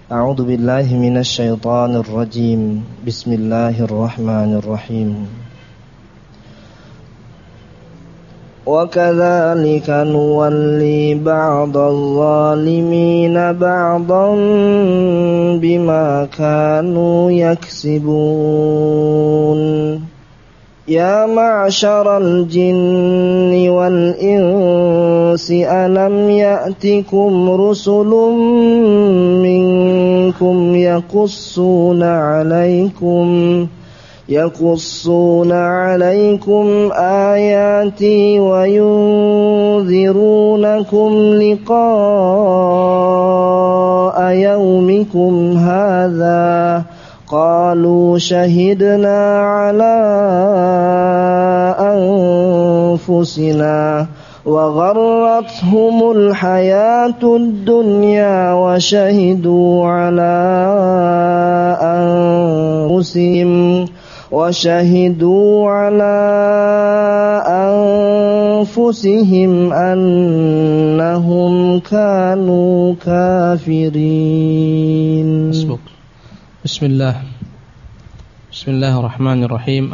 A'udzu billahi minasy syaithanir rajim. Bismillahirrahmanirrahim. Wa kadzalika nuwalli ba'dadh dhalimina ba'dhan bima kanu yaksibun. Ya ma'syaral jinni wal insi alam ya'tikum rusulun minkum yaqussuna 'alaikum ayati wa yunzirunakum liqa'a yaumikum hadza. Qalu shahidna ala anfusina wa gharrathumul hayatud dunya wa shahidu ala anfusihim annahum kanu kafirin. Bismillahirrahmanirrahim.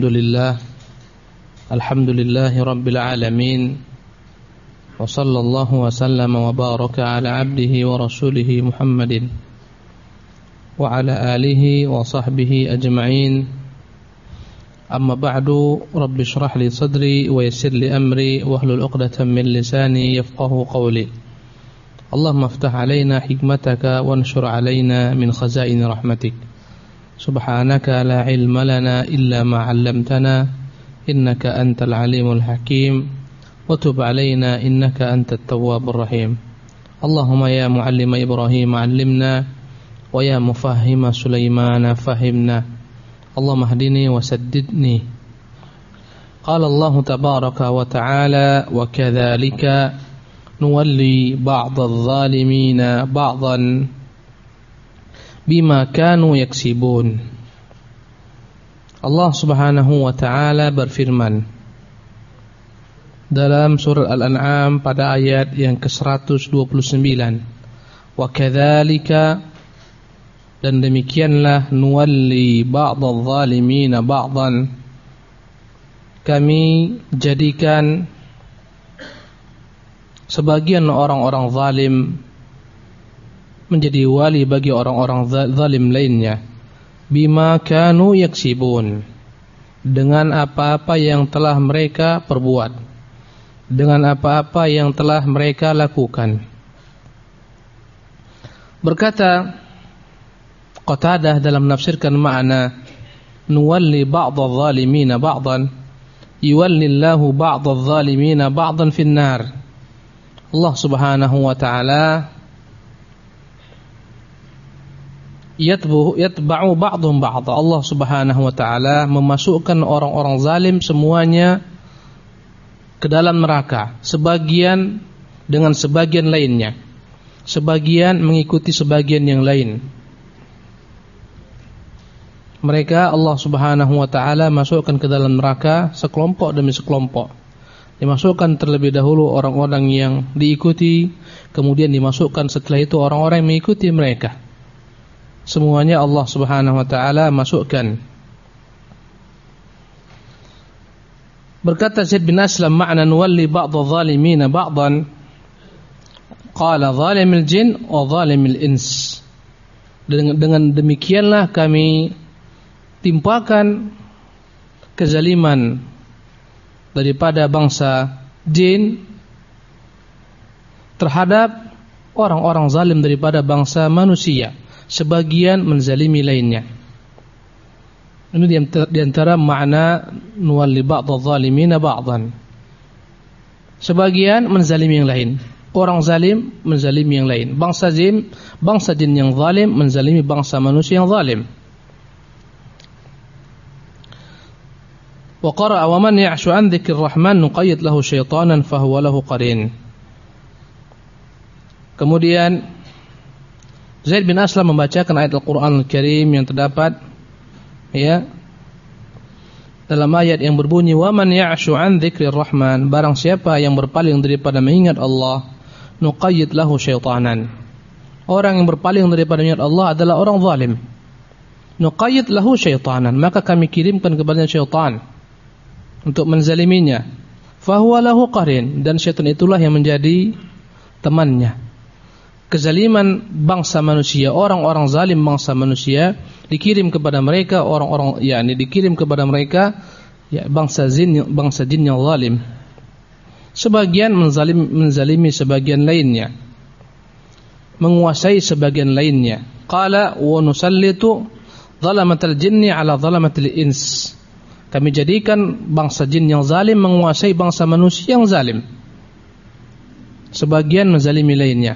Alhamdulillahi rabbil alamin. Wa sallallahu wa sallama wa baraka ala abdihi wa rasulihi Muhammadin wa ala alihi wa sahbihi ajma'in. Amma ba'du, rabbi shrah li sadri wa yassir li amri wahlul 'uqdatam min lisani yafqahu qawli. Allahumma aftah alaina hikmataka wanshur alaina min khazaini rahmatik. Subhanaka la ilma lana illa ma 'allamtana innaka antal alimul hakim wa tub alaina innaka antat tawwabur rahim. Allahumma ya muallima Ibrahim 'allimna wa ya mufahhima Sulaiman fahimna. Allahumma hdini wa saddidni. Qala Allah tabaraka wa ta'ala wa kadzalika nuwalli ba'dadh dhalimina ba'dhan bima kanu yaksibun. Allah Subhanahu wa ta'ala berfirman dalam surah Al-An'am pada ayat yang ke-129, wa kadzalika, dan demikianlah, nuwalli ba'dadh dhalimina ba'dhan, kami jadikan sebagian orang-orang zalim menjadi wali bagi orang-orang zalim lainnya, bima kanu yaksibun, dengan apa-apa yang telah mereka perbuat, dengan apa-apa yang telah mereka lakukan. Berkata Qatadah dalam menafsirkan makna nuwalli ba'dadh dhalimina ba'dhan, yuwallillahu ba'dadh dhalimina ba'dhan finnar. Allah Subhanahu wa ta'ala yatba'u ba'dhum ba'dha. Allah Subhanahu wa ta'ala memasukkan orang-orang zalim semuanya ke dalam neraka, sebagian dengan sebagian lainnya, sebagian mengikuti sebagian yang lain. Mereka Allah Subhanahu wa ta'ala masukkan ke dalam neraka sekelompok demi sekelompok. Dimasukkan terlebih dahulu orang-orang yang diikuti, kemudian dimasukkan setelah itu orang-orang yang mengikuti mereka. Semuanya Allah Subhanahu wa ta'ala masukkan. Berkata Zaid bin Aslam, makna nuwalli ba'dadh dhalimina ba'dhan, qala zalimul jin wa zalimul ins. Dengan demikianlah kami timpakan kezaliman daripada bangsa jin terhadap orang-orang zalim daripada bangsa manusia, sebagian menzalimi lainnya. Ini di antara makna nuwalli ba'dadh dhalimina ba'dhan. Sebagian menzalimi yang lain. Orang zalim menzalimi yang lain. Bangsa jin yang zalim menzalimi bangsa manusia yang zalim. Wa qara'a wa man ya'shu 'an dzikrir rahman nuqayyid lahu syaitanan fahuwa lahu qarin. Kemudian Zaid bin Aslam membacakan ayat Al-Qur'an Al-Karim yang terdapat dalam ayat yang berbunyi, wa man ya'shu 'an dzikrir rahman, barang siapa yang berpaling daripada mengingat Allah, nuqayyid lahu syaitanan, orang yang berpaling daripada niat Allah adalah orang zalim. Nuqayyid lahu syaitanan, maka kami kirimkan kepadanya syaitan untuk menzaliminya. Fahuwa lahu qarin, dan syaitan itulah yang menjadi temannya. Kezaliman bangsa manusia, orang-orang zalim bangsa manusia dikirim kepada mereka dikirim kepada mereka bangsa jin yang zalim. Sebagian menzalimi sebagian lainnya, menguasai sebagian lainnya. Qala wa nusallitu zalamatal jinni ala zalamatil ins. Kami jadikan bangsa jin yang zalim menguasai bangsa manusia yang zalim. Sebagian menzalimi lainnya.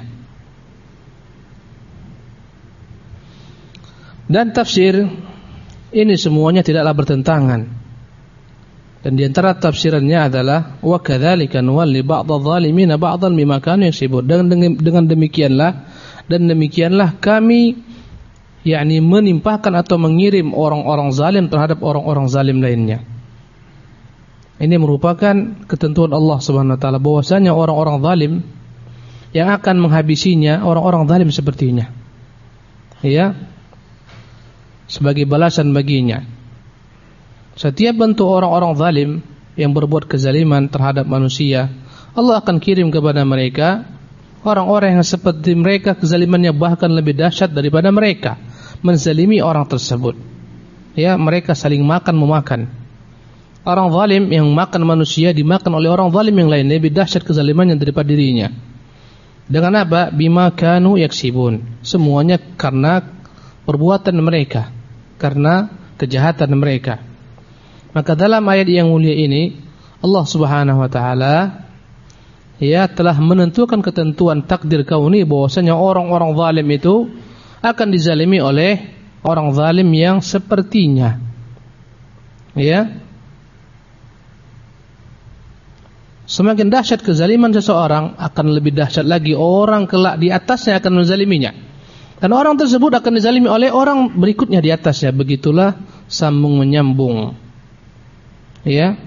Dan tafsir ini semuanya tidaklah bertentangan. Dan di antara tafsirannya adalah wa kadzalika nuwalli ba'dadh dhalimina ba'dhan bima kanu yaksibun. Dengan demikianlah kami menimpahkan atau mengirim orang-orang zalim terhadap orang-orang zalim lainnya. Ini merupakan ketentuan Allah Subhanahu wa taala bahwasanya orang-orang zalim yang akan menghabisinya orang-orang zalim sepertinya. Ya. Sebagai balasan baginya. Setiap bentuk orang-orang zalim yang berbuat kezaliman terhadap manusia, Allah akan kirim kepada mereka orang-orang yang seperti mereka, kezalimannya bahkan lebih dahsyat daripada mereka, menzalimi orang tersebut. Ya, mereka saling makan-memakan. Orang zalim yang makan manusia dimakan oleh orang zalim yang lain, lebih dahsyat kezalimannya daripada dirinya. Dengan apa? Bima kanu yaksibun. Semuanya karena perbuatan mereka, karena kejahatan mereka. Maka dalam ayat yang mulia ini Allah Subhanahu wa taala telah menentukan ketentuan takdir kauni bahwasanya orang-orang zalim itu akan dizalimi oleh orang zalim yang sepertinya. Ya. Semakin dahsyat kezaliman seseorang, akan lebih dahsyat lagi orang kelak di atasnya akan menzaliminya. Dan orang tersebut akan dizalimi oleh orang berikutnya di atasnya. Begitulah sambung menyambung. Ya.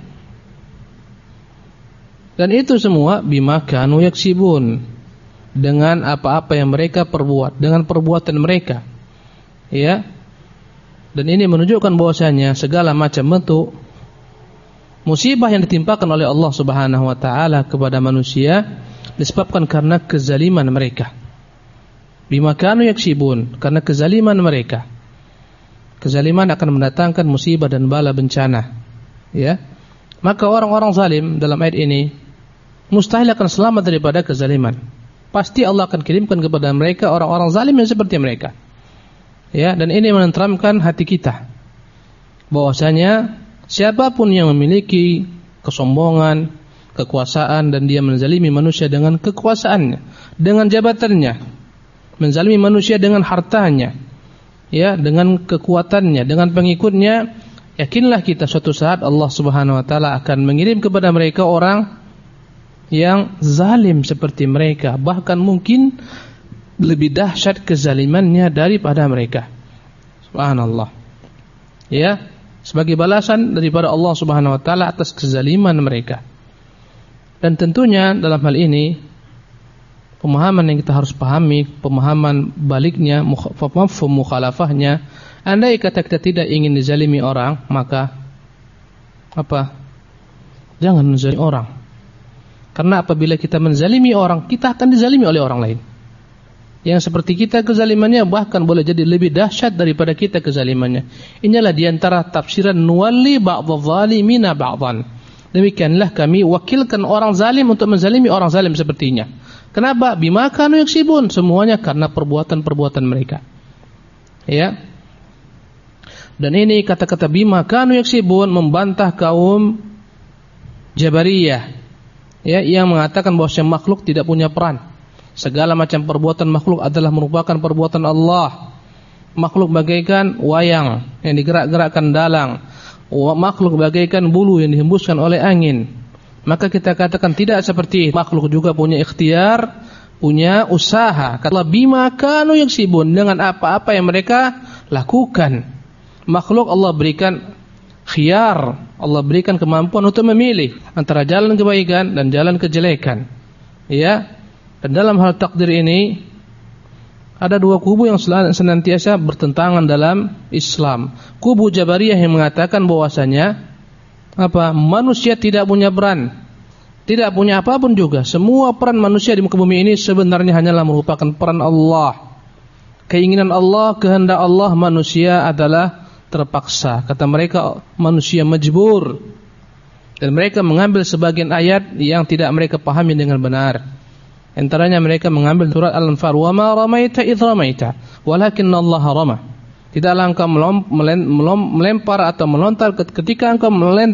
Dan itu semua bima kanu yaksibun, dengan apa-apa yang mereka perbuat, dengan perbuatan mereka. Ya. Dan ini menunjukkan bahwasanya segala macam bentuk musibah yang ditimpakan oleh Allah Subhanahu wa taala kepada manusia disebabkan karena kezaliman mereka. Bima kanu yaksibun, karena kezaliman mereka. Kezaliman akan mendatangkan musibah dan bala bencana. Ya. Maka orang-orang zalim dalam ayat ini mustahil akan selamat daripada kezaliman. Pasti Allah akan kirimkan kepada mereka orang-orang zalim yang seperti mereka. Ya, dan ini menenteramkan hati kita bahwasanya siapapun yang memiliki kesombongan, kekuasaan, dan dia menzalimi manusia dengan kekuasaannya, dengan jabatannya, menzalimi manusia dengan hartanya, ya, dengan kekuatannya, dengan pengikutnya, yakinlah kita suatu saat Allah Subhanahu wa taala akan mengirim kepada mereka orang yang zalim seperti mereka, bahkan mungkin lebih dahsyat kezalimannya daripada mereka. Subhanallah. Ya, sebagai balasan daripada Allah Subhanahu wa taala atas kezaliman mereka. Dan tentunya dalam hal ini pemahaman yang kita harus pahami, pemahaman baliknya, mafhum mukhalafahnya. Andai kata kita tidak ingin dizalimi orang, maka apa? Jangan menzalimi orang. Karena apabila kita menzalimi orang, kita akan dizalimi oleh orang lain. Yang seperti kita kezalimannya bahkan boleh jadi lebih dahsyat daripada kita kezalimannya. Inilah diantara tafsiran nuwalli ba'dadh zalimina ba'dhan. Demikianlah kami wakilkan orang zalim untuk menzalimi orang zalim sepertinya. Kenapa? Bima kanu yaksibun, semuanya karena perbuatan-perbuatan mereka. Ya. Dan ini kata-kata bima kanu yaksibun membantah kaum Jabariyah, ya, yang mengatakan bahwa makhluk tidak punya peran. Segala macam perbuatan makhluk adalah merupakan perbuatan Allah. Makhluk bagaikan wayang yang digerak-gerakkan dalang, makhluk bagaikan bulu yang dihembuskan oleh angin. Maka kita katakan tidak seperti itu. Makhluk juga punya ikhtiar, punya usaha. Kata bima kanu yaksibun, dengan apa-apa yang mereka lakukan. Makhluk Allah berikan khiyar, Allah berikan kemampuan untuk memilih antara jalan kebaikan dan jalan kejelekan. Ya. Dan dalam hal takdir ini Ada dua kubu yang senantiasa bertentangan dalam Islam. Kubu Jabariyah yang mengatakan bahwasanya manusia tidak punya peran, tidak punya apapun juga. Semua peran manusia di muka bumi ini sebenarnya hanyalah merupakan peran Allah. Keinginan Allah, kehendak Allah, manusia adalah terpaksa. Kata mereka, manusia majbur. Dan mereka mengambil sebagian ayat yang tidak mereka pahami dengan benar. Antaranya mereka mengambil surat Al-Anfal, "Wa ma ramaita idh ramaita, walakinna Allah rama." Tidaklah engkau melempar atau melontar ketika engkau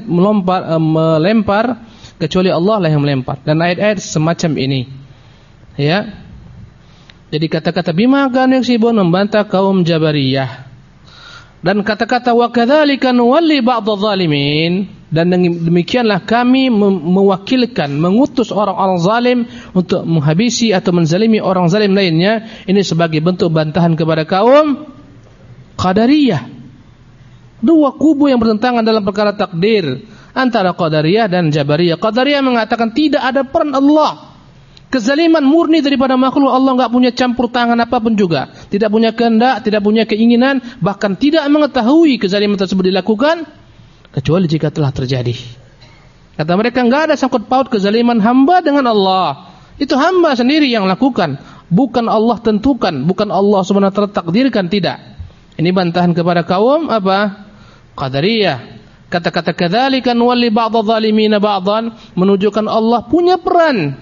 melempar, kecuali Allah lah yang melempar. Dan ayat-ayat semacam ini. Ya. Jadi kata-kata bima kanu yaksibun membantah kaum Jabariyah. Dan kata-kata wa kadzalika nuwalli ba'dadh zalimin, dan demikianlah kami mewakilkan, mengutus orang-orang zalim untuk menghabisi atau menzalimi orang zalim lainnya. Ini sebagai bentuk bantahan kepada kaum Qadariyah. Dua kubu yang bertentangan dalam perkara takdir antara Qadariyah dan Jabariyah. Qadariyah mengatakan tidak ada peran Allah. Kezaliman murni daripada makhluk, Allah enggak punya campur tangan apapun juga. Tidak punya kehendak, tidak punya keinginan, bahkan tidak mengetahui kezaliman tersebut dilakukan kecuali jika telah terjadi. Kata mereka, enggak ada sangkut paut kezaliman hamba dengan Allah. Itu hamba sendiri yang lakukan, bukan Allah tentukan, bukan Allah Subhanahu wa taala takdirkan, tidak. Ini bantahan kepada kaum Qadariyah. Kata-kata kadzalika nuwalli ba'dadh zalimina ba'dhan menunjukkan Allah punya peran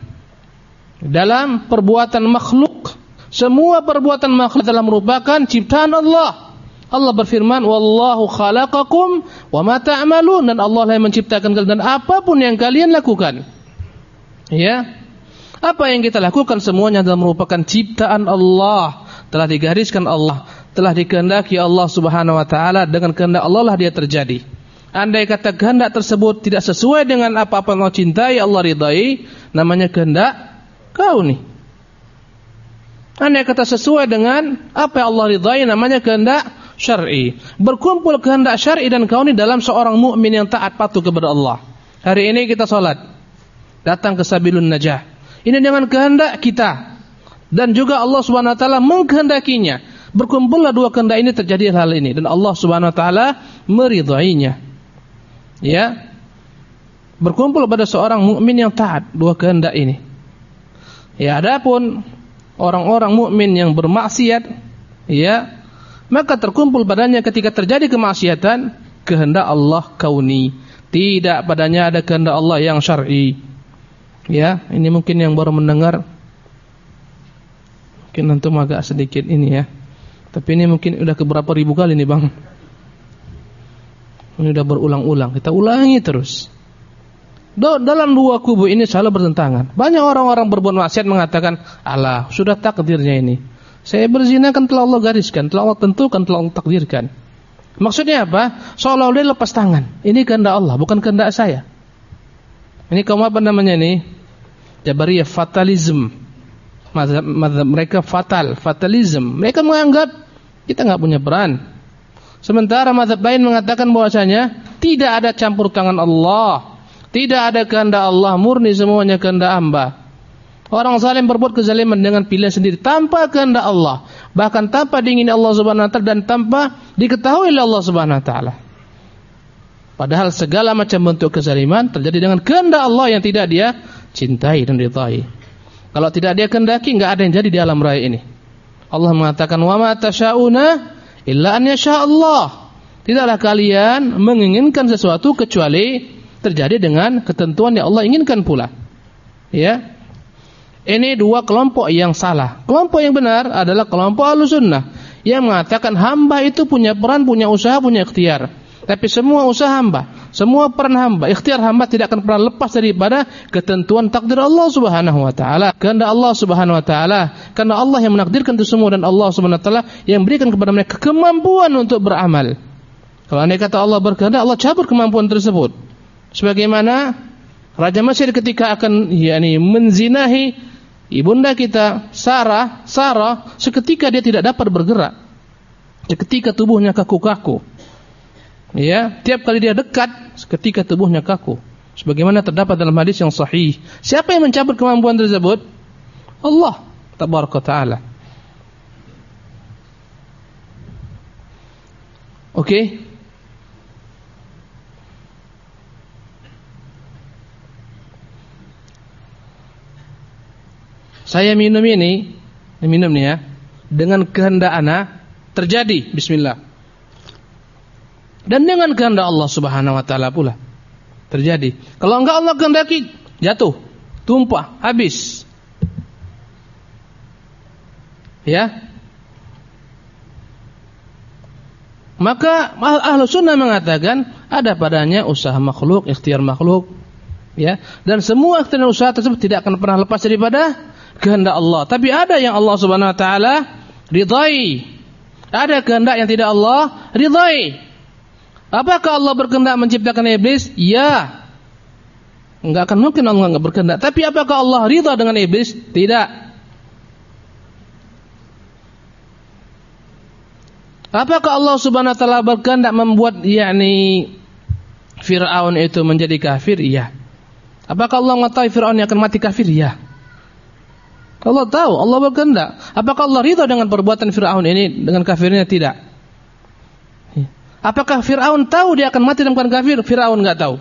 dalam perbuatan makhluk. Semua perbuatan makhluk adalah merupakan ciptaan Allah. Allah berfirman, "Wallahu khalaqakum wa ma ta'malun," dan Allah lah yang menciptakan kalian dan apapun yang kalian lakukan. Ya. Apa yang kita lakukan semuanya adalah merupakan ciptaan Allah, telah digariskan Allah, telah dikehendaki Allah Subhanahu wa taala, dengan kehendak Allah lah dia terjadi. Andai kata kehendak tersebut tidak sesuai dengan apa-apa yang Allah cintai, Allah ridai, namanya kehendak kauni. Andai kata sesuai dengan apa yang Allah ridai, namanya kehendak syar'i. Berkumpul kehendak syar'i dan kauni dalam seorang mukmin yang taat patuh kepada Allah. Hari ini kita salat, datang ke Sabilun Najah. Ini dengan kehendak kita dan juga Allah Subhanahu wa taala mengkehendakinya. Berkumpullah dua kehendak ini, terjadi hal ini dan Allah Subhanahu wa taala meridainya. Ya. Berkumpul pada seorang mukmin yang taat dua kehendak ini. Ya, adapun orang-orang mukmin yang bermaksiat, ya, maka terkumpul padanya ketika terjadi kemaksiatan kehendak Allah kauni, tidak padanya ada kehendak Allah yang syar'i. Ya, ini mungkin yang baru mendengar, mungkin antum agak sedikit ini ya. Tapi ini mungkin udah keberapa ribu kali nih Bang. Ini udah berulang-ulang, kita ulangi terus. Dalam dua kubu ini selalu bertentangan. Banyak orang-orang berbuat maksiat mengatakan, "Allah, sudah takdirnya ini. Saya berzina kan telah Allah gariskan, telah Allah tentukan, telah Allah takdirkan." Maksudnya apa? Seolah-olah lepas tangan. Ini kehendak Allah, bukan kehendak saya. Ini kaum apa namanya ini? Jabariyah fatalism. Mazhab mereka fatalism. Mereka menganggap kita enggak punya peran. Sementara mazhab lain mengatakan bahwasanya tidak ada campur tangan Allah. Tidak ada kehendak Allah, murni semuanya kehendak hamba. Orang zalim berbuat kezaliman dengan pilihan sendiri tanpa kehendak Allah, bahkan tanpa diingini Allah Subhanahu wa taala dan tanpa diketahui oleh Allah Subhanahu wa taala. Padahal segala macam bentuk kezaliman terjadi dengan kehendak Allah yang tidak dia cintai dan ridai. Kalau tidak dia kehendaki, enggak ada yang jadi di alam raya ini. Allah mengatakan, "Wa ma tasyauna illa an yasha Allah." Tidaklah kalian menginginkan sesuatu kecuali terjadi dengan ketentuan yang Allah inginkan pula. Ya. Ini dua kelompok yang salah. Kelompok yang benar adalah kelompok Ahlussunnah yang mengatakan hamba itu punya peran, punya usaha, punya ikhtiar. Tapi semua usaha hamba, semua peran hamba, ikhtiar hamba tidak akan pernah lepas daripada ketentuan takdir Allah Subhanahu wa taala. Kehendak Allah Subhanahu wa taala. Karena Allah yang menakdirkan itu semua dan Allah Subhanahu wa taala yang berikan kepada mereka kemampuan untuk beramal. Kalau andai kata Allah berkehendak, Allah cabut kemampuan tersebut. Sebagaimana Raja Mesir ketika akan menzinahi ibunda kita Sarah, seketika dia tidak dapat bergerak. Seketika tubuhnya kaku-kaku. Ya, tiap kali dia dekat, seketika tubuhnya kaku. Sebagaimana terdapat dalam hadis yang sahih. Siapa yang mencabut kemampuan tersebut? Allah Tabaraka Ta'ala. Oke? Saya minum nih ya, dengan kehendak ana terjadi, bismillah. Dan dengan kehendak Allah Subhanahu wa taala pula terjadi. Kalau enggak Allah kehendaki, jatuh, tumpah, habis. Ya. Maka Ahlus Sunnah mengatakan ada padanya usaha makhluk, ikhtiar makhluk, ya. Dan semua ikhtiar usaha tersebut tidak akan pernah lepas daripada kehendak Allah. Tapi ada yang Allah Subhanahu wa taala ridai. Ada kehendak yang tidak Allah ridai. Apakah Allah berkehendak menciptakan iblis? Ya. Enggak akan mungkin Allah enggak berkehendak. Tapi apakah Allah ridha dengan iblis? Tidak. Apakah Allah Subhanahu wa taala berkehendak membuat Fir'aun itu menjadi kafir? Iya. Apakah Allah mengetahui Fir'aun yang akan mati kafir? Iya. Allah tahu, Allah berkehendak. Apakah Allah ridha dengan perbuatan Fir'aun ini dengan kafirnya? Tidak. Apakah Fir'aun tahu dia akan mati dalam keadaan kafir? Fir'aun enggak tahu.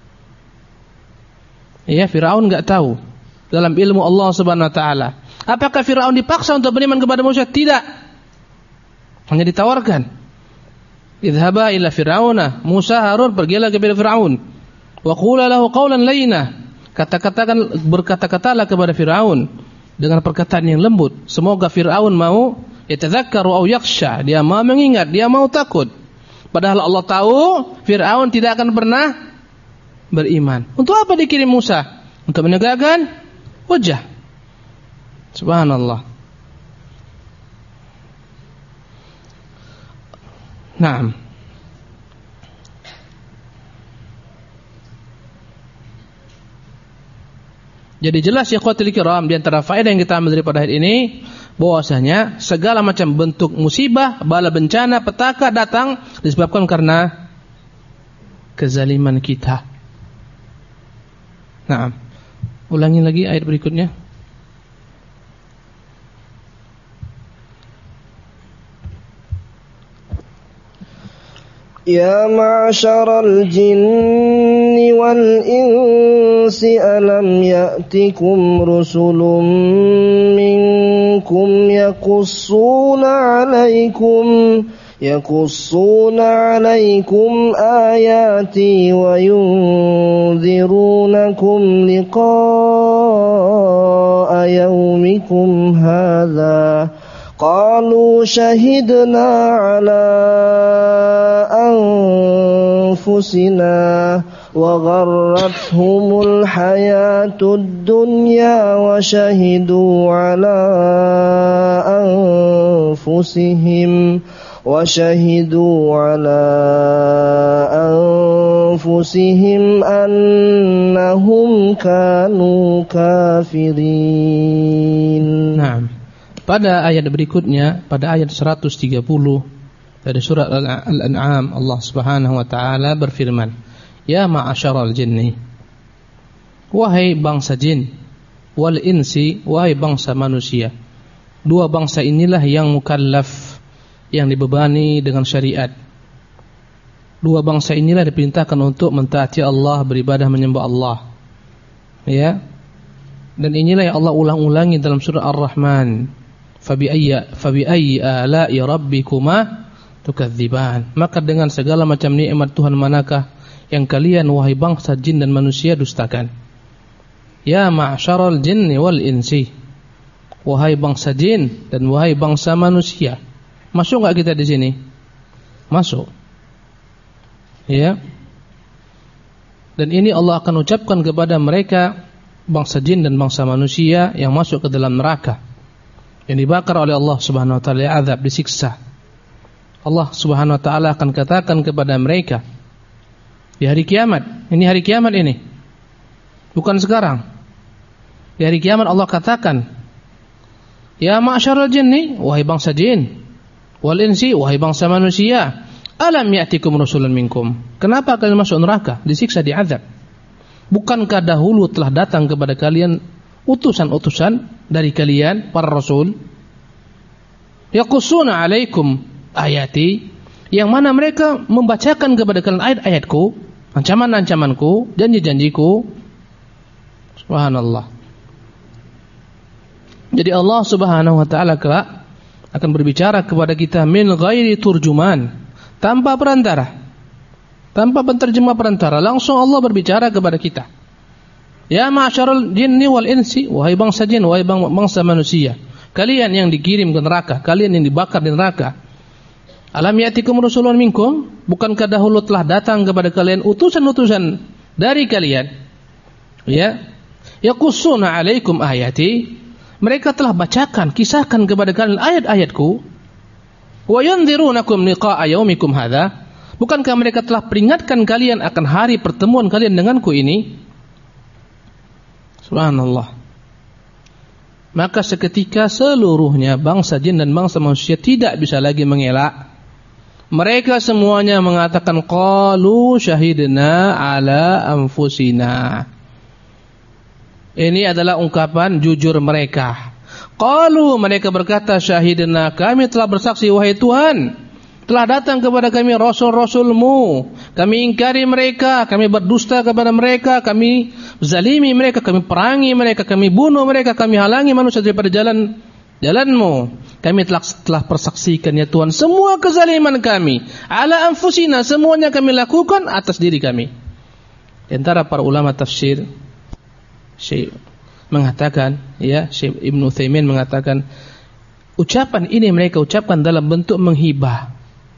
Iya, Fir'aun enggak tahu dalam ilmu Allah Subhanahu wa taala. Apakah Fir'aun dipaksa untuk beriman kepada Musa? Tidak. Hanya ditawarkan. Idhaba ila Fir'auna, Musa, Harun, pergilah kepada Fir'aun. Wa qula lahu qawlan layyina. Berkata-katalah kepada Fir'aun dengan perkataan yang lembut. Semoga Fir'aun mau yatadzakkaru aw yakhsha, dia mau mengingat, dia mau takut. Padahal Allah tahu Fir'aun tidak akan pernah beriman. Untuk apa dikirim Musa? Untuk menegakkan hujjah. Subhanallah. Naam. Jadi jelas ya ikhwatul kiram, di antara faedah yang kita ambil daripada ayat ini bahwasanya segala macam bentuk musibah, bala bencana, petaka datang disebabkan karena kezaliman kita. Naam. Ulangi lagi ayat berikutnya. Ya ma'syaral jinni wal insi alam ya'tikum rusulun minkum yaqussuna alaikum ayati wa yunzirunakum liqa'a yawmikum hadha. Qalu shahidna ala anfusina wa gharrathumul hayatud dunya wa shahidu ala anfusihim annahum kanu kafirin. Naam. Pada ayat berikutnya, pada ayat 130 dari surat Al-An'am, Allah Subhanahu wa taala berfirman, "Ya ma'asyaral jinni, wahai bangsa jin, wal insi, wahai bangsa manusia." Dua bangsa inilah yang mukallaf, yang dibebani dengan syariat. Dua bangsa inilah diperintahkan untuk mentaati Allah, beribadah menyembah Allah. Ya. Dan inilah yang Allah ulang-ulangi dalam surah Ar-Rahman. Fabi ayyi ala'i rabbikuma tukadziban. Maka dengan segala macam nikmat Tuhan manakah yang kalian wahai bangsa jin dan manusia dustakan? Ya ma'syaral jinni wal insi, wahai bangsa jin dan wahai bangsa manusia. Masuk enggak kita di sini? Masuk. Ya. Dan ini Allah akan ucapkan kepada mereka bangsa jin dan bangsa manusia yang masuk ke dalam neraka, yang dibakar oleh Allah Subhanahu wa taala, azab, disiksa. Allah Subhanahu wa taala akan katakan kepada mereka di hari kiamat. Ini hari kiamat ini. Bukan sekarang. Di hari kiamat Allah katakan, "Ya ma'syaral jinni, wahai bangsa jin, wal insi, wahai bangsa manusia, alam ya'tikum rusulun minkum." Kenapa kalian masuk neraka, disiksa, diazab? Bukankah dahulu telah datang kepada kalian utusan-utusan dari kalian, para rasul, yaqussuna alaikum ayati, yang mana mereka membacakan kepada kalian ayat-ayatku, ancaman-ancamanku, janji-janjiku. Subhanallah. Jadi Allah Subhanahu wa taala kelak akan berbicara kepada kita min ghairi turjuman, tanpa perantara, tanpa penterjemah perantara, langsung Allah berbicara kepada kita. Ya ma'syarul jinni wal insi, wahai bangsa jin, wahai bangsa manusia, kalian yang dikirim ke neraka, kalian yang dibakar di neraka. Alam ya'tikum rusulun minkum, bukankah dahulu telah datang kepada kalian utusan-utusan dari kalian? Ya, yaqussuna 'alaikum ayati, mereka telah bacakan, kisahkan kepada kalian ayat-ayatku. Wa yunzirunakum liqa'a yaumikum hadza, bukankah mereka telah peringatkan kalian akan hari pertemuan kalian denganku ini? Subhanallah. Maka seketika seluruhnya bangsa jin dan bangsa manusia tidak bisa lagi mengelak. Mereka semuanya mengatakan qalu syahidna ala anfusina. Ini adalah ungkapan jujur mereka. Qalu, mereka berkata, syahidna, kami telah bersaksi wahai Tuhan, telah datang kepada kami rasul-rasulmu, kami ingkari mereka, kami berdusta kepada mereka, kami zalimi mereka, kami perangi mereka, kami bunuh mereka, kami halangi manusia daripada jalanmu. Kami telah persaksikan ya Tuhan semua kezaliman kami, ala anfusina, semuanya kami lakukan atas diri kami. Di antara para ulama tafsir, Syekh mengatakan, ya, Syekh Ibnu Utsaimin mengatakan, ucapan ini mereka ucapkan dalam bentuk menghibah.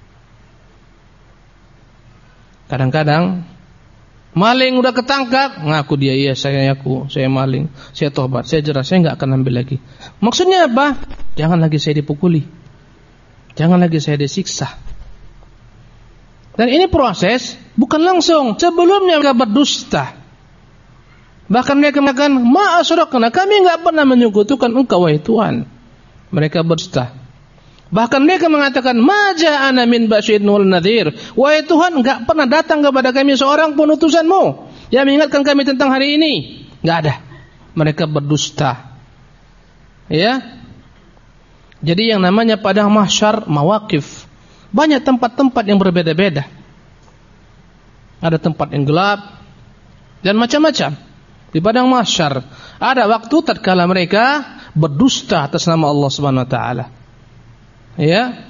Kadang-kadang maling udah ketangkap, ngaku dia, iya saya maling, saya tobat, saya jerah, saya enggak akan ambil lagi. Maksudnya apa? Jangan lagi saya dipukuli, jangan lagi saya disiksa. Dan ini proses bukan langsung. Sebelumnya mereka berdusta. Bahkan mereka mengatakan, ma asyrakna, kami enggak pernah menyekutukan Engkau wahai Tuhan. Mereka berdusta. Bahkan mereka mengatakan, ma ja'ana min basyirin wal nadhir, wahai Tuhan, enggak pernah datang kepada kami seorang pun utusan-Mu yang mengingatkan kami tentang hari ini. Enggak ada. Mereka berdusta. Ya. Jadi yang namanya padang mahsyar, mawaqif, banyak tempat-tempat yang berbeda-beda. Ada tempat yang gelap dan macam-macam. Di padang mahsyar ada waktu tatkala mereka berdusta atas nama Allah Subhanahu wa taala. Ya.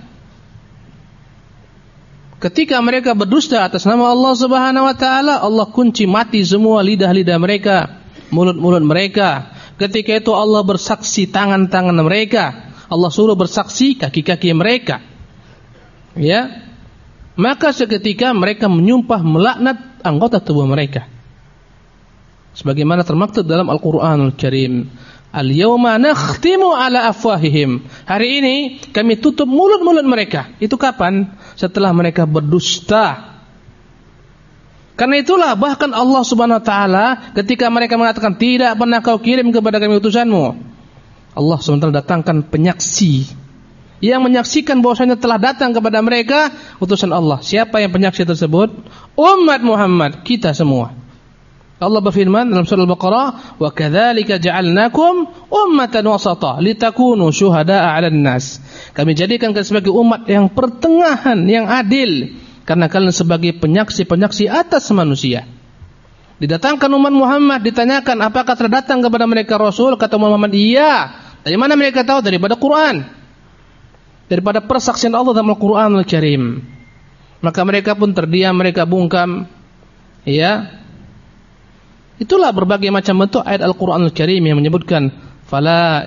Ketika mereka berdusta atas nama Allah Subhanahu wa taala, Allah kunci mati semua lidah-lidah mereka, mulut-mulut mereka. Ketika itu Allah bersaksi tangan-tangan mereka, Allah suruh bersaksi kaki-kaki mereka. Ya. Maka seketika mereka menyumpah melaknat anggota tubuh mereka. Sebagaimana termaktub dalam Al-Qur'anul Karim, al-yawma nakhtimu ala afwahihim, hari ini kami tutup mulut-mulut mereka. Itu kapan? Setelah mereka berdusta. Karena itulah bahkan Allah Subhanahu wa taala ketika mereka mengatakan tidak pernah kau kirim kepada kami utusanmu, Allah Subhanahu wa taala datangkan penyaksi yang menyaksikan bahwasanya telah datang kepada mereka utusan Allah. Siapa yang penyaksi tersebut? Umat Muhammad, kita semua. Allah berfirman dalam surah Al-Baqarah, wa kadzalika ja'alnakum ummatan wasata litakunu syuhada'a 'alan nas. Kami jadikan kalian sebagai umat yang pertengahan, yang adil, karena kalian sebagai penyaksi-penyaksi atas manusia. Didatangkan umat Muhammad, ditanyakan apakah terdatang kepada mereka rasul? Kata Muhammad, iya. Dari mana mereka tahu? Daripada Quran, daripada persaksian Allah dalam Al-Quran Al-Karim. Maka mereka pun terdiam, mereka bungkam. Ya. Itulah berbagai macam bentuk ayat Al-Quran Al-Karim yang menyebutkan fala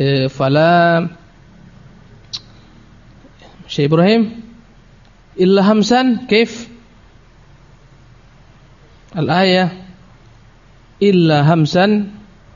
Syekh Ibrahim illa hamsan kaif al-ayah illa hamsan.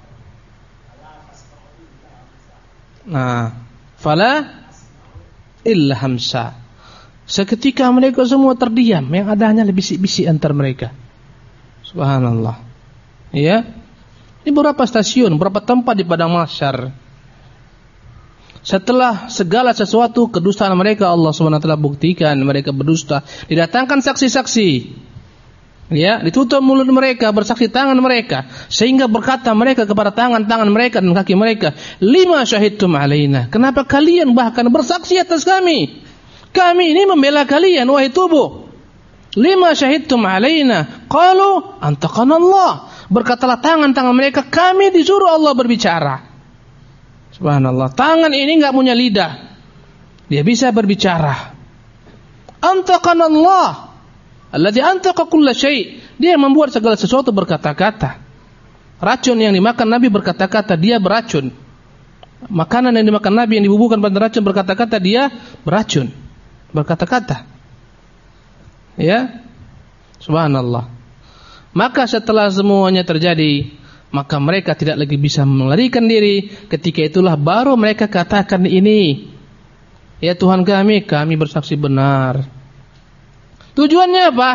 Nah, fala illa hamsa. Seketika mereka semua terdiam, yang ada hanya bisik-bisik antar mereka. Subhanallah. Ya. Ini beberapa stasiun, beberapa tempat di padang mahsyar. Setelah segala sesuatu kedustaan mereka Allah SWT buktikan mereka berdusta, didatangkan saksi-saksi. Ya, ditutup mulut mereka, bersaksi tangan mereka, sehingga berkata mereka kepada tangan-tangan mereka dan kaki mereka, lima syahidtum alaina, kenapa kalian bahkan bersaksi atas kami? Kami ini membela kalian, wahai tubuh. Lima syahidtum alaina, qalu antaqana Allah. Berkatalah tangan-tangan mereka, kami disuruh Allah berbicara. Subhanallah, tangan ini enggak punya lidah, dia bisa berbicara. Antaqana Allah, alladzi antaqa kulla syai'. Dia membuat segala sesuatu berkata-kata. Racun yang dimakan Nabi berkata-kata, dia beracun. Makanan yang dimakan Nabi yang dibubuhkan pada racun berkata-kata, dia beracun. Berkata-kata. Ya. Subhanallah. Maka setelah semuanya terjadi, maka mereka tidak lagi bisa melarikan diri. Ketika itulah baru mereka katakan ini, ya Tuhan kami bersaksi benar. Tujuannya apa?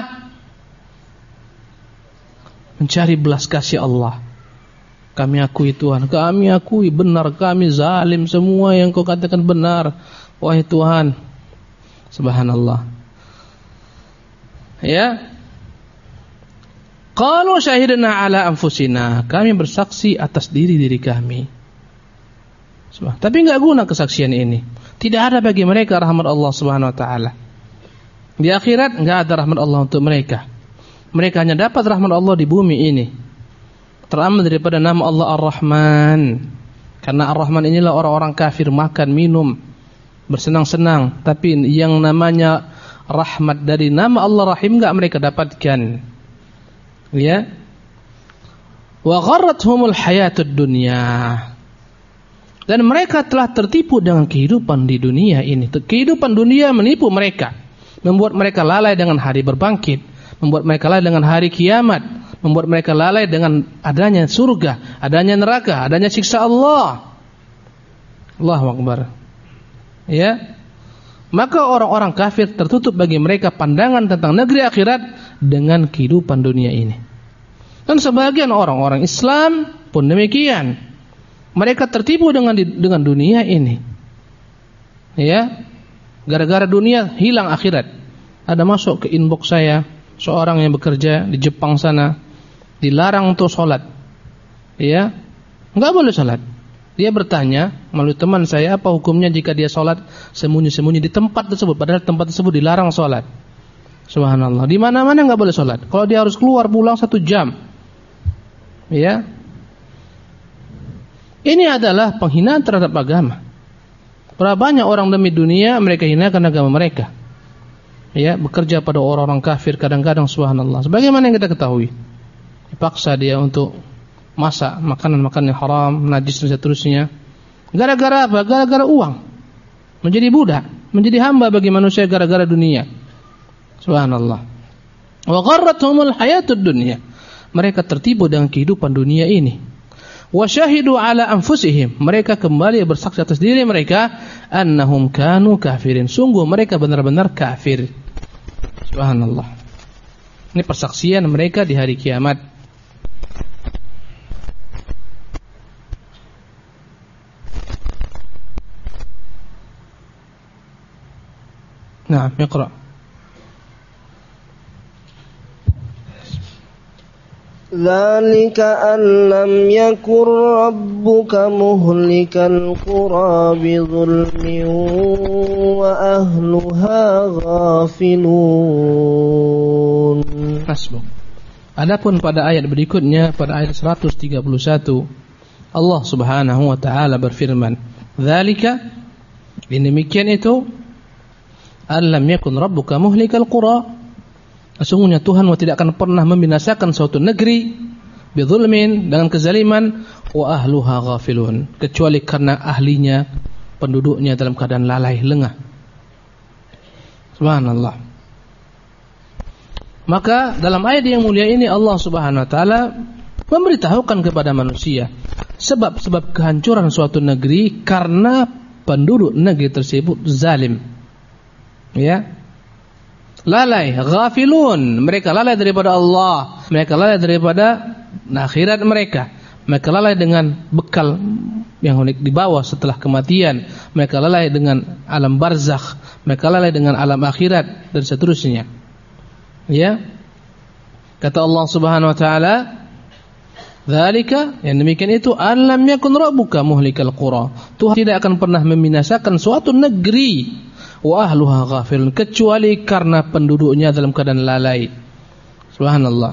Mencari belas kasih Allah. Kami akui Tuhan, kami akui benar, kami zalim, semua yang kau katakan benar, wahai Tuhan. Subhanallah. Ya. Qalu syahidna ala anfusina, kami bersaksi atas diri kami. Tapi enggak guna kesaksian ini. Tidak ada bagi mereka rahmat Allah Subhanahu wa taala. Di akhirat enggak ada rahmat Allah untuk mereka. Mereka hanya dapat rahmat Allah di bumi ini. Terambil daripada nama Allah Ar-Rahman. Karena Ar-Rahman inilah orang-orang kafir makan, minum, bersenang-senang, tapi yang namanya rahmat dari nama Allah Rahim enggak mereka dapatkan. Ya. Wa gharrathumul hayatud dunya. Dan mereka telah tertipu dengan kehidupan di dunia ini. Kehidupan dunia menipu mereka, membuat mereka lalai dengan hari berbangkit, membuat mereka lalai dengan hari kiamat, membuat mereka lalai dengan adanya surga, adanya neraka, adanya siksa Allah. Allahu Akbar. Ya. Maka orang-orang kafir tertutup bagi mereka pandangan tentang negeri akhirat dengan kehidupan dunia ini. Dan sebagian orang-orang Islam pun demikian. Mereka tertipu dengan dunia ini. Ya. Gara-gara dunia hilang akhirat. Ada masuk ke inbox saya seorang yang bekerja di Jepang sana, dilarang untuk sholat. Ya. Enggak boleh sholat. Dia bertanya melalui teman saya, apa hukumnya jika dia sholat sembunyi-sembunyi di tempat tersebut, padahal tempat tersebut dilarang sholat. Subhanallah, di mana-mana nggak boleh sholat. Kalau dia harus keluar pulang 1 jam, ya, ini adalah penghinaan terhadap agama. Berapa banyak orang demi dunia mereka hinakan agama mereka, ya, bekerja pada orang-orang kafir kadang-kadang. Subhanallah, sebagaimana yang kita ketahui, dipaksa dia untuk masak makanan-makanan yang haram, najis dan seterusnya. Gara-gara apa? Gara-gara uang. Menjadi budak, menjadi hamba bagi manusia gara-gara dunia. Subhanallah. Wa gharrathumul hayatud dunya. Mereka tertipu dengan kehidupan dunia ini. Wa syahidu ala anfusihim. Mereka kembali bersaksi atas diri mereka annahum kanu kafirin. Sungguh mereka benar-benar kafir. Subhanallah. Ini persaksian mereka di hari kiamat. Nah, iqra. Dzalika an lam yakur rabbuka muhlikal qura bidzulmin wa ahluha ghafilun. Hasbuk. Adapun pada ayat berikutnya, pada ayat 131, Allah Subhanahu wa taala berfirman, "Dzalika," demikian itu, "Alam yakun rabbuka muhlikal qura." Sesungguhnya Tuhanmu tidak akan pernah membinasakan suatu negeri bidzulmin, dengan kezaliman, wa ahluha ghafilun, kecuali karena ahlinya, penduduknya dalam keadaan lalai, lengah. Subhanallah. Maka dalam ayat yang mulia ini Allah Subhanahu wa taala memberitahukan kepada manusia sebab-sebab kehancuran suatu negeri karena penduduk negeri tersebut zalim. Ya. Lalai, ghafilun, mereka lalai daripada Allah, mereka lalai daripada akhirat mereka, mereka lalai dengan bekal yang dibawa setelah kematian, mereka lalai dengan alam barzakh, mereka lalai dengan alam akhirat dan seterusnya. Ya. Kata Allah Subhanahu wa taala, "Dzalika," yang demikian itu, "alam yakun rabbuka muhlikal qura." Tuhan tidak akan pernah membinasakan suatu negeri, wa ahluha ghafilun, kecuali karena penduduknya dalam keadaan lalai. Subhanallah.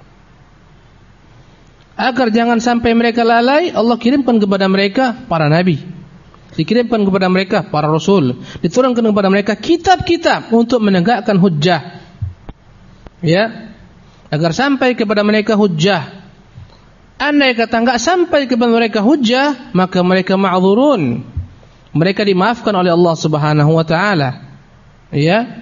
Agar jangan sampai mereka lalai, Allah kirimkan kepada mereka para nabi, dikirimkan kepada mereka para rasul, diturunkan kepada mereka kitab-kitab untuk menegakkan hujjah, ya, agar sampai kepada mereka hujjah. Andai kata enggak sampai kepada mereka hujjah, maka mereka ma'dzurun, mereka dimaafkan oleh Allah Subhanahu wa taala. Ya.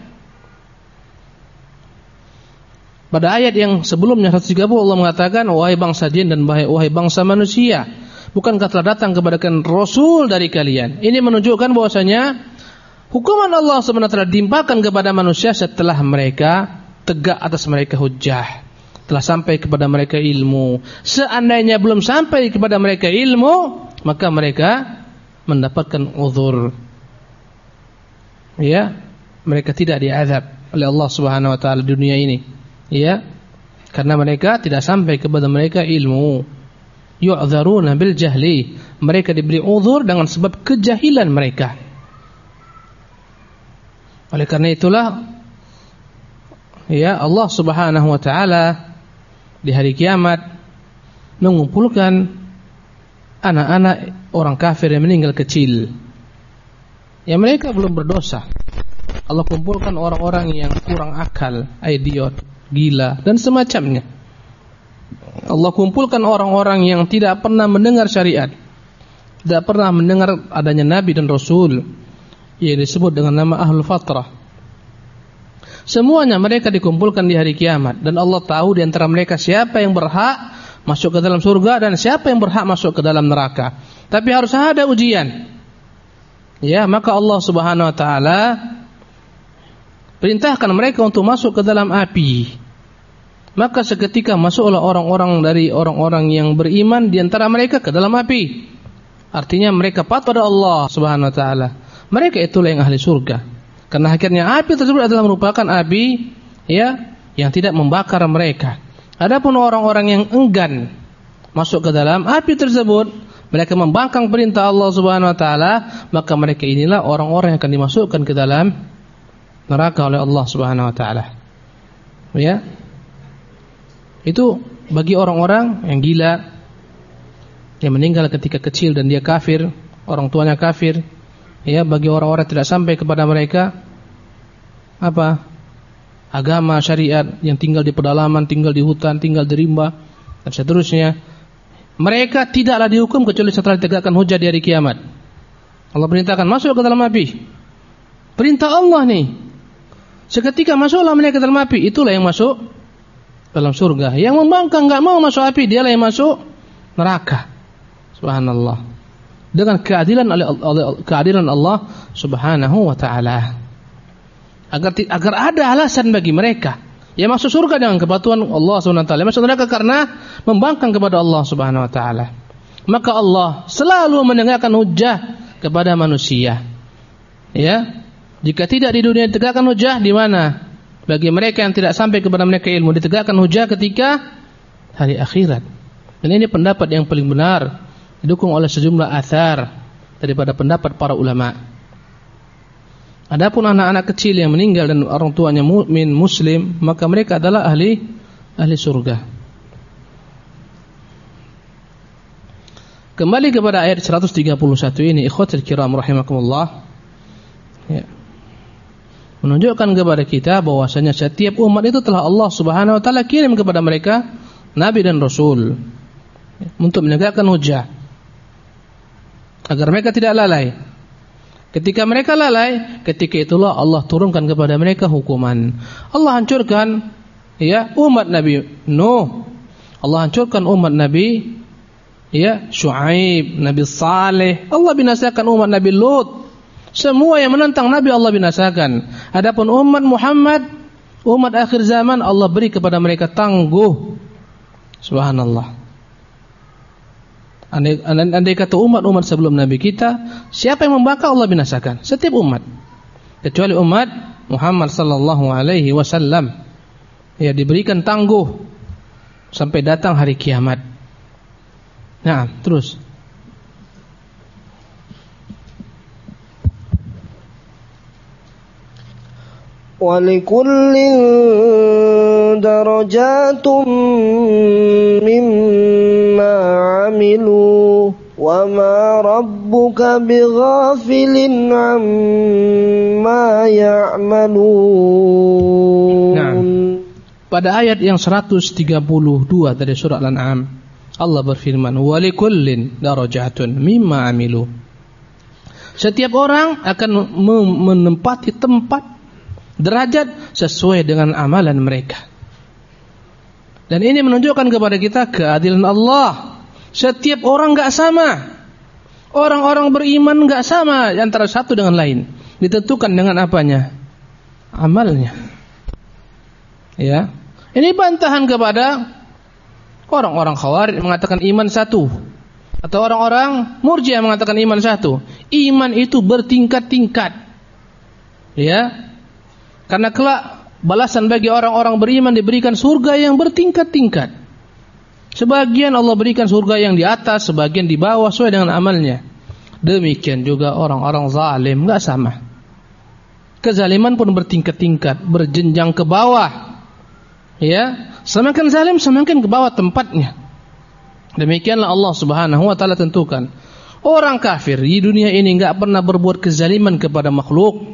Pada ayat yang sebelumnya 130 Allah mengatakan, wahai bangsa jin dan wahai bangsa manusia, bukankah telah datang kepada kalian rasul dari kalian? Ini menunjukkan bahwasanya hukuman Allah Subhanahu wa taala ditimpakan kepada manusia setelah mereka tegak atas mereka hujjah, telah sampai kepada mereka ilmu. Seandainya belum sampai kepada mereka ilmu, maka mereka mendapatkan uzur. Ya, mereka tidak diazab oleh Allah Subhanahu wa taala di dunia ini. Ya, karena mereka tidak sampai kepada mereka ilmu. Yu'dzaruna bil jahli, mereka diberi uzur dengan sebab kejahilan mereka. Oleh karena itulah, ya, Allah Subhanahu wa taala di hari kiamat mengumpulkan anak-anak orang kafir yang meninggal kecil, yang mereka belum berdosa. Allah kumpulkan orang-orang yang kurang akal, idiot, gila dan semacamnya. Allah kumpulkan orang-orang yang tidak pernah mendengar syariat, tidak pernah mendengar adanya nabi dan rasul, yang disebut dengan nama ahlul fatrah. Semuanya mereka dikumpulkan di hari kiamat, dan Allah tahu di antara mereka siapa yang berhak masuk ke dalam surga dan siapa yang berhak masuk ke dalam neraka. Tapi harus ada ujian. Ya, maka Allah Subhanahu wa taala perintahkan mereka untuk masuk ke dalam api. Maka seketika masuklah orang-orang dari orang-orang yang beriman di antara mereka ke dalam api. Artinya mereka patuh pada Allah Subhanahu wa taala. Mereka itulah yang ahli surga. Karena akhirnya api tersebut adalah merupakan api, ya, yang tidak membakar mereka. Adapun orang-orang yang enggan masuk ke dalam api tersebut, mereka membangkang perintah Allah Subhanahu wa taala, maka mereka inilah orang-orang yang akan dimasukkan ke dalam neraka oleh Allah Subhanahu wa taala. Ya. Itu bagi orang-orang yang gila, yang meninggal ketika kecil dan dia kafir, orang tuanya kafir. Ya, bagi orang-orang tidak sampai kepada mereka apa? Agama syariat, yang tinggal di pedalaman, tinggal di hutan, tinggal di rimba dan seterusnya. Mereka tidaklah dihukum kecuali setelah ditegakkan hujjah di hari kiamat. Allah perintahkan masuk ke dalam api. Perintah Allah nih. Seketika masuklah mereka ke dalam api, itulah yang masuk dalam surga. Yang membangkang enggak mau masuk api, dialah yang masuk neraka. Subhanallah. Dengan keadilan Allah Subhanahu wa taala. Agar ada alasan bagi mereka yang masuk surga dengan kepatuhan Allah Subhanahu wa taala, masuk neraka karena membangkang kepada Allah Subhanahu wa taala. Maka Allah selalu menegakkan hujjah kepada manusia. Ya. Jika tidak di dunia ditegakkan hujjah, di mana? Bagi mereka yang tidak sampai kepada mereka ilmu, ditegakkan hujjah ketika hari akhirat. Dan ini pendapat yang paling benar, didukung oleh sejumlah athar daripada pendapat para ulama. Adapun anak-anak kecil yang meninggal dan orang tuanya mukmin muslim, maka mereka adalah ahli surga. Kembali kepada ayat 131 ini, ikhwatul kiram rahimakumullah. Ya. Menunjukkan kepada kita bahwasanya setiap umat itu telah Allah Subhanahu wa taala kirim kepada mereka nabi dan rasul untuk menegakkan hujjah, agar mereka tidak lalai. Ketika mereka lalai, ketika itulah Allah turunkan kepada mereka hukuman. Allah hancurkan, ya, umat Nabi Nuh. Allah hancurkan umat Nabi, ya, Syuaib, Nabi Saleh. Allah binasakan umat Nabi Lut. Semua yang menentang Nabi Allah binasakan. Adapun umat Muhammad, umat akhir zaman, Allah beri kepada mereka tangguh. Subhanallah. Andai kata umat-umat sebelum Nabi kita, siapa yang membakar Allah binasakan? Setiap umat, kecuali umat Muhammad sallallahu alaihi wasallam, ya, diberikan tangguh sampai datang hari kiamat. Nah, terus ولكل درجات مما عملوا وما ربك بغافل عما يعملون. Nah, pada ayat yang 132 dari surah Al-An'am, Allah berfirman, "Walikullin darajatun mimma amilu." Setiap orang akan menempati tempat derajat sesuai dengan amalan mereka. Dan ini menunjukkan kepada kita keadilan Allah. Setiap orang enggak sama. Orang-orang beriman enggak sama antara satu dengan lain. Ditentukan dengan apanya? Amalnya. Ya. Ini bantahan kepada orang-orang Khawarij mengatakan iman satu, atau orang-orang Murji'ah mengatakan iman satu. Iman itu bertingkat-tingkat. Ya. Karena kelak balasan bagi orang-orang beriman diberikan surga yang bertingkat-tingkat. Sebagian Allah berikan surga yang di atas, sebagian di bawah sesuai dengan amalnya. Demikian juga orang-orang zalim enggak sama. Kezaliman pun bertingkat-tingkat, berjenjang ke bawah. Ya, semakin zalim semakin ke bawah tempatnya. Demikianlah Allah Subhanahu wa taala tentukan. Orang kafir di dunia ini enggak pernah berbuat kezaliman kepada makhluk.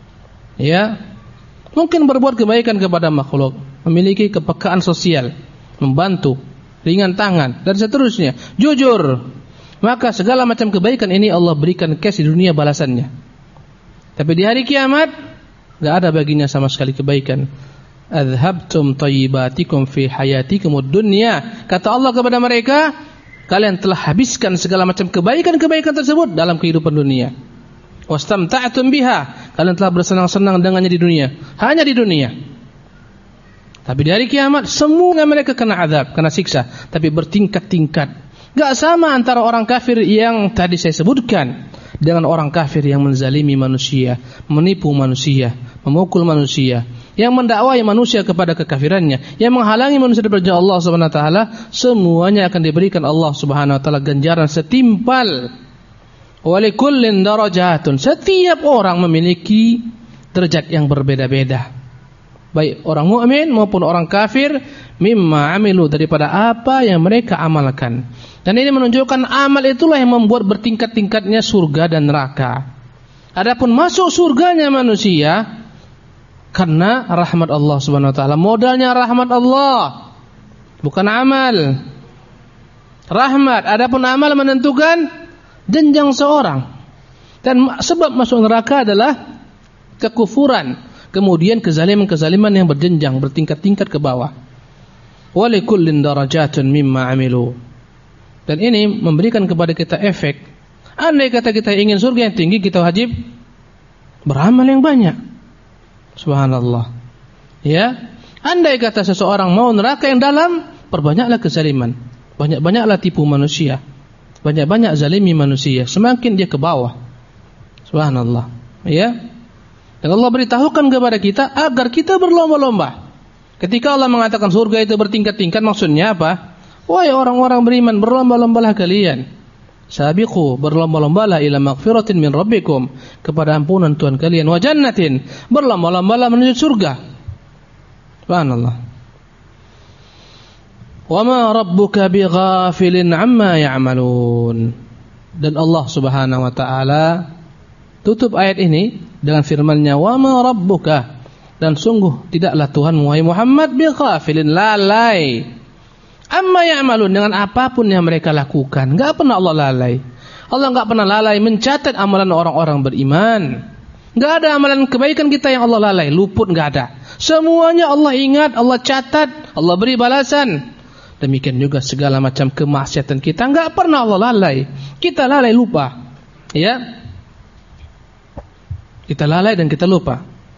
Ya. Mungkin berbuat kebaikan kepada makhluk, memiliki kepekaan sosial, membantu, ringan tangan, dan seterusnya. Jujur, maka segala macam kebaikan ini Allah berikan cash di dunia balasannya. Tapi di hari kiamat, tidak ada baginya sama sekali kebaikan. Adhabtum tayyibatikum fi hayatikumud dunya. Kata Allah kepada mereka, kalian telah habiskan segala macam kebaikan-kebaikan tersebut dalam kehidupan dunia. Wastamta'tum biha, kalian telah bersenang-senang dengannya di dunia, hanya di dunia. Tapi di hari kiamat semuanya mereka kena azab, kena siksa, tapi bertingkat-tingkat. Enggak sama antara orang kafir yang tadi saya sebutkan dengan orang kafir yang menzalimi manusia, menipu manusia, memukul manusia, yang mendakwai manusia kepada kekafirannya, yang menghalangi manusia dari jalan Allah Subhanahu wa taala. Semuanya akan diberikan Allah Subhanahu wa taala ganjaran setimpal. Walikullin darajatun. Setiap orang memiliki derajat yang berbeda-beda. Baik orang mukmin maupun orang kafir, mimma amilu, daripada apa yang mereka amalkan. Dan ini menunjukkan amal itulah yang membuat bertingkat-tingkatnya surga dan neraka. Adapun masuk surganya manusia karena rahmat Allah Subhanahu wa taala. Modalnya rahmat Allah, bukan amal. Rahmat. Adapun amal menentukan jenjang seorang. Dan sebab masuk neraka adalah kekufuran, kemudian kezaliman-kezaliman yang berjenjang, bertingkat-tingkat ke bawah. Walikullin darajatun mimma amilu. Dan ini memberikan kepada kita efek. Andai kata kita ingin surga yang tinggi, kita wajib beramal yang banyak. Subhanallah. Ya, andai kata seseorang mau neraka yang dalam, perbanyaklah kezaliman, banyak-banyaklah tipu manusia, banyak-banyak zalimi manusia, semakin dia ke bawah. Subhanallah. Ya. Dan Allah beritahukan kepada kita agar kita berlomba-lomba. Ketika Allah mengatakan surga itu bertingkat-tingkat, maksudnya apa? Wahai orang-orang beriman, berlomba-lombalah kalian. Sabiqu, berlomba-lombalah ila maghfiratin min rabbikum, kepada ampunan Tuhan kalian, wa jannatin, berlomba-lombalah menuju surga. Subhanallah. Wa ma rabbuka bighafilin amma ya'malun. Dan Allah Subhanahu wa taala tutup ayat ini dengan firman-Nya, wa ma rabbuka, dan sungguh tidaklah Tuhanmu wahai Muhammad bighafilin, lalai, amma ya'malun, dengan apapun yang mereka lakukan. Enggak pernah Allah lalai. Allah enggak pernah lalai mencatat amalan orang-orang beriman. Enggak ada amalan kebaikan kita yang Allah lalai, luput, enggak ada. Semuanya Allah ingat, Allah catat, Allah beri balasan. Demikian juga segala macam kemaksiatan kita enggak pernah Allah lalai. Kita lalai, lupa. Ya. Kita lalai dan kita lupa.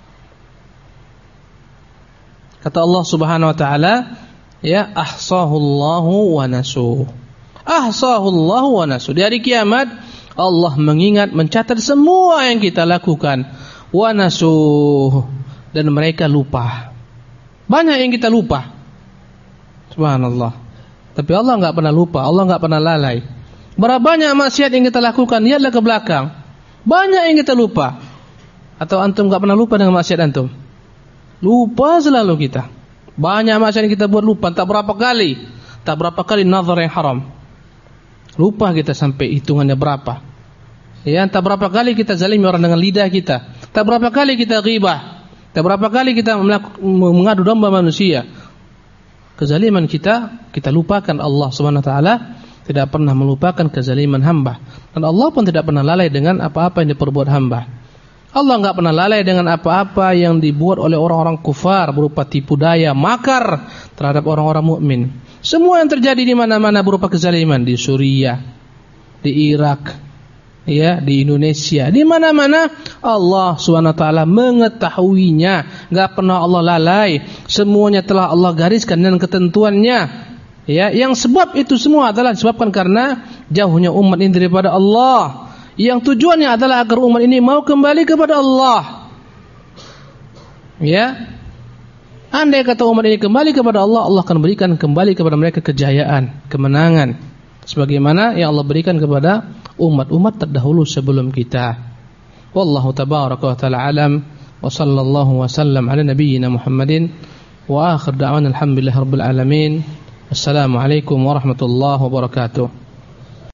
Kata Allah Subhanahu wa taala, ya, ahsahullahu wa nasuh. Ahsahullahu wa nasuh. Di hari kiamat Allah mengingat, mencatat semua yang kita lakukan. Wa nasuh, dan mereka lupa. Banyak yang kita lupa. Subhanallah. Tapi Allah enggak pernah lupa, Allah enggak pernah lalai. Berapa banyak maksiat yang kita lakukan, lihatlah ke belakang. Banyak yang kita lupa. Atau antum enggak pernah lupa dengan maksiat antum? Lupa selalu kita. Banyak maksiat yang kita buat lupa. Tak berapa kali nazar yang haram. Lupa kita sampai hitungannya berapa. Ya, tak berapa kali kita zalimi orang dengan lidah kita. Tak berapa kali kita ghibah. Tak berapa kali kita mengadu domba manusia. Kezaliman kita lupakan. Allah Subhanahu wa taala tidak pernah melupakan kezaliman hamba. Dan Allah pun tidak pernah lalai dengan apa-apa yang diperbuat hamba. Allah enggak pernah lalai dengan apa-apa yang dibuat oleh orang-orang kufar berupa tipu daya, makar terhadap orang-orang mukmin. Semua yang terjadi di mana-mana berupa kezaliman, di Suriah, di Irak, ya, di Indonesia, di mana-mana Allah Subhanahu wa taala mengetahuinya, enggak pernah Allah lalai. Semuanya telah Allah gariskan dengan ketentuannya. Ya, yang sebab itu semua adalah disebabkan karena jauhnya umat ini daripada Allah. Yang tujuannya adalah agar umat ini mau kembali kepada Allah. Ya. Andai kata umat ini kembali kepada Allah, Allah akan berikan kembali kepada mereka kejayaan, kemenangan, sebagaimana yang Allah berikan kepada umat-umat terdahulu sebelum kita. Wallahu tabaraka wa ta'ala alam, wa sallallahu wa sallam ala nabiyyina Muhammadin, wa akhir da'wana alhamdulillahi rabbil alamin. Assalamualaikum warahmatullahi wabarakatuh.